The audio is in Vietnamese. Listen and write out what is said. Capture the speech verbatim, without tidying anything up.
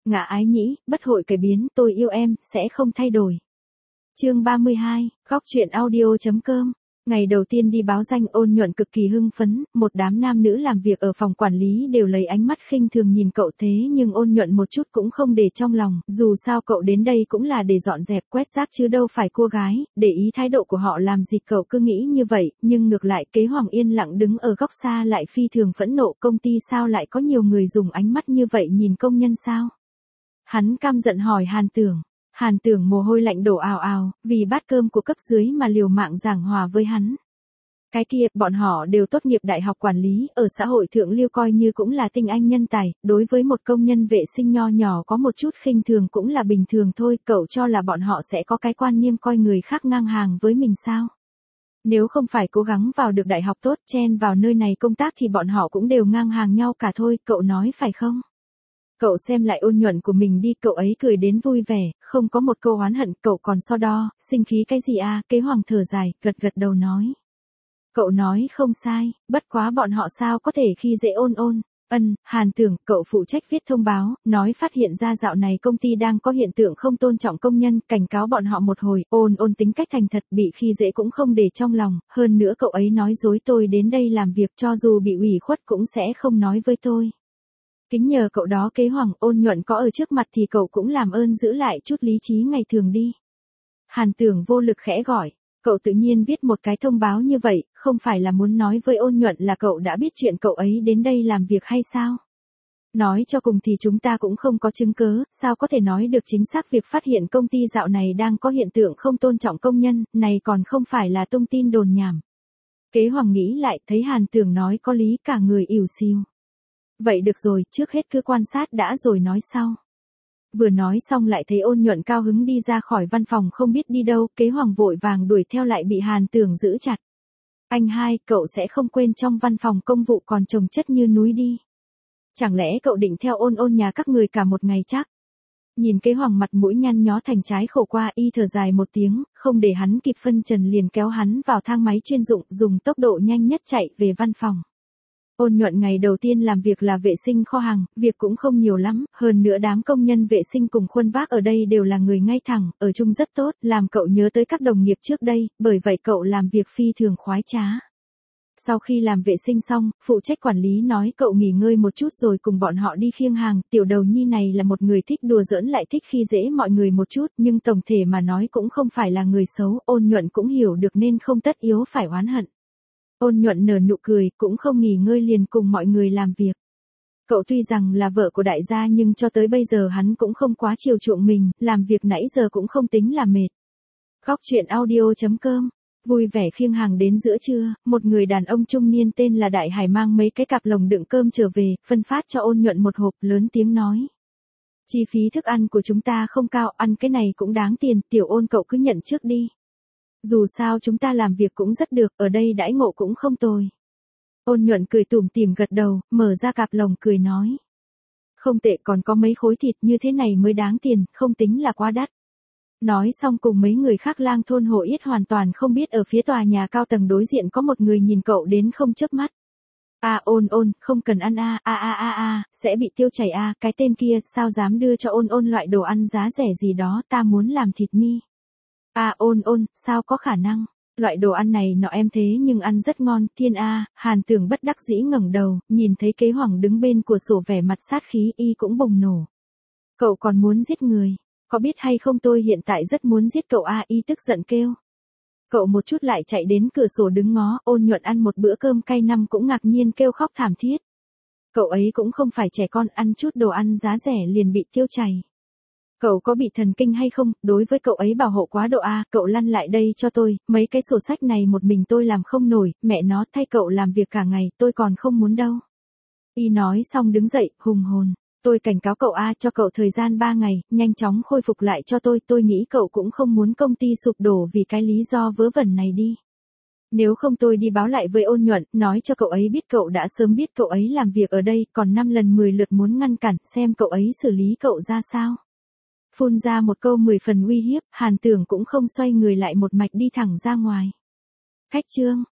ngã ái nhĩ, bất hội cải biến, tôi yêu em, sẽ không thay đổi. Chương ba mươi hai, góc truyện audio chấm com. Ngày đầu tiên đi báo danh Ôn Nhuận cực kỳ hưng phấn, một đám nam nữ làm việc ở phòng quản lý đều lấy ánh mắt khinh thường nhìn cậu thế nhưng Ôn Nhuận một chút cũng không để trong lòng, dù sao cậu đến đây cũng là để dọn dẹp quét rác chứ đâu phải cua gái, để ý thái độ của họ làm gì cậu cứ nghĩ như vậy, nhưng ngược lại Kế Hoàng yên lặng đứng ở góc xa lại phi thường phẫn nộ, công ty sao lại có nhiều người dùng ánh mắt như vậy nhìn công nhân sao? Hắn căm giận hỏi Hàn Tưởng. Hàn Tưởng mồ hôi lạnh đổ ào ào, vì bát cơm của cấp dưới mà liều mạng giảng hòa với hắn. Cái kia, bọn họ đều tốt nghiệp đại học quản lý, ở xã hội thượng lưu coi như cũng là tinh anh nhân tài, đối với một công nhân vệ sinh nho nhỏ có một chút khinh thường cũng là bình thường thôi, cậu cho là bọn họ sẽ có cái quan niệm coi người khác ngang hàng với mình sao? Nếu không phải cố gắng vào được đại học tốt, chen vào nơi này công tác thì bọn họ cũng đều ngang hàng nhau cả thôi, cậu nói phải không? Cậu xem lại Ôn Nhuận của mình đi, cậu ấy cười đến vui vẻ, không có một câu oán hận, cậu còn so đo, sinh khí cái gì à, Kế Hoàng thở dài, gật gật đầu nói. Cậu nói không sai, bất quá bọn họ sao có thể khi dễ Ôn Ôn. Ân, Hàn Tưởng, cậu phụ trách viết thông báo, nói phát hiện ra dạo này công ty đang có hiện tượng không tôn trọng công nhân, cảnh cáo bọn họ một hồi, Ôn Ôn tính cách thành thật, bị khi dễ cũng không để trong lòng, hơn nữa cậu ấy nói dối tôi đến đây làm việc cho dù bị ủy khuất cũng sẽ không nói với tôi. Kính nhờ cậu đó Kế Hoàng, Ôn Nhuận có ở trước mặt thì cậu cũng làm ơn giữ lại chút lý trí ngày thường đi. Hàn Tưởng vô lực khẽ gọi, cậu tự nhiên viết một cái thông báo như vậy, không phải là muốn nói với Ôn Nhuận là cậu đã biết chuyện cậu ấy đến đây làm việc hay sao? Nói cho cùng thì chúng ta cũng không có chứng cứ, sao có thể nói được chính xác việc phát hiện công ty dạo này đang có hiện tượng không tôn trọng công nhân, này còn không phải là tung tin đồn nhảm. Kế Hoàng nghĩ lại, thấy Hàn Tưởng nói có lý cả người ỉu xìu. Vậy được rồi, trước hết cứ quan sát đã rồi nói sau. Vừa nói xong lại thấy Ôn Nhuận cao hứng đi ra khỏi văn phòng không biết đi đâu, Kế Hoàng vội vàng đuổi theo lại bị Hàn Tưởng giữ chặt. Anh hai, cậu sẽ không quên trong văn phòng công vụ còn chồng chất như núi đi. Chẳng lẽ cậu định theo Ôn Ôn nhà các người cả một ngày chắc? Nhìn Kế Hoàng mặt mũi nhăn nhó thành trái khổ qua, y thở dài một tiếng, không để hắn kịp phân trần liền kéo hắn vào thang máy chuyên dụng, dùng tốc độ nhanh nhất chạy về văn phòng. Ôn Nhuận ngày đầu tiên làm việc là vệ sinh kho hàng, việc cũng không nhiều lắm, hơn nữa đám công nhân vệ sinh cùng khuôn vác ở đây đều là người ngay thẳng, ở chung rất tốt, làm cậu nhớ tới các đồng nghiệp trước đây, bởi vậy cậu làm việc phi thường khoái trá. Sau khi làm vệ sinh xong, phụ trách quản lý nói cậu nghỉ ngơi một chút rồi cùng bọn họ đi khiêng hàng, tiểu đầu nhi này là một người thích đùa giỡn lại thích khi dễ mọi người một chút, nhưng tổng thể mà nói cũng không phải là người xấu, Ôn Nhuận cũng hiểu được nên không tất yếu phải oán hận. Ôn Nhuận nở nụ cười, cũng không nghỉ ngơi liền cùng mọi người làm việc. Cậu tuy rằng là vợ của đại gia nhưng cho tới bây giờ hắn cũng không quá chiều chuộng mình, làm việc nãy giờ cũng không tính là mệt. Góc truyện audio chấm com. Vui vẻ khiêng hàng đến giữa trưa, một người đàn ông trung niên tên là Đại Hải mang mấy cái cặp lồng đựng cơm trở về, phân phát cho Ôn Nhuận một hộp, lớn tiếng nói. Chi phí thức ăn của chúng ta không cao, ăn cái này cũng đáng tiền, tiểu Ôn cậu cứ nhận trước đi. Dù sao chúng ta làm việc cũng rất được, ở đây đãi ngộ cũng không tồi. Ôn Nhuận cười tủm tỉm gật đầu, mở ra cặp lồng cười nói. Không tệ, còn có mấy khối thịt như thế này mới đáng tiền, không tính là quá đắt. Nói xong cùng mấy người khác lang thôn hồ yết hoàn toàn không biết ở phía tòa nhà cao tầng đối diện có một người nhìn cậu đến không chớp mắt. À Ôn Ôn, không cần ăn a, a a a a, sẽ bị tiêu chảy a, cái tên kia sao dám đưa cho Ôn Ôn loại đồ ăn giá rẻ gì đó, ta muốn làm thịt mi. À Ôn Ôn, sao có khả năng, loại đồ ăn này nọ em thế nhưng ăn rất ngon, thiên a, Hàn Tưởng bất đắc dĩ ngẩng đầu, nhìn thấy Kế Hoàng đứng bên cửa sổ vẻ mặt sát khí y cũng bùng nổ. Cậu còn muốn giết người, có biết hay không tôi hiện tại rất muốn giết cậu a, y tức giận kêu. Cậu một chút lại chạy đến cửa sổ đứng ngó, Ôn Nhuận ăn một bữa cơm cay năm cũng ngạc nhiên kêu khóc thảm thiết. Cậu ấy cũng không phải trẻ con, ăn chút đồ ăn giá rẻ liền bị tiêu chảy. Cậu có bị thần kinh hay không, đối với cậu ấy bảo hộ quá độ a, cậu lăn lại đây cho tôi, mấy cái sổ sách này một mình tôi làm không nổi, mẹ nó thay cậu làm việc cả ngày, tôi còn không muốn đâu. Y nói xong đứng dậy, hùng hồn, tôi cảnh cáo cậu a, cho cậu thời gian ba ngày, nhanh chóng khôi phục lại cho tôi, tôi nghĩ cậu cũng không muốn công ty sụp đổ vì cái lý do vớ vẩn này đi. Nếu không tôi đi báo lại với Ôn Nhuận, nói cho cậu ấy biết cậu đã sớm biết cậu ấy làm việc ở đây, còn năm lần mười lượt muốn ngăn cản, xem cậu ấy xử lý cậu ra sao. Phun ra một câu mười phần uy hiếp, Hàn Tưởng cũng không xoay người lại một mạch đi thẳng ra ngoài. Khách trương,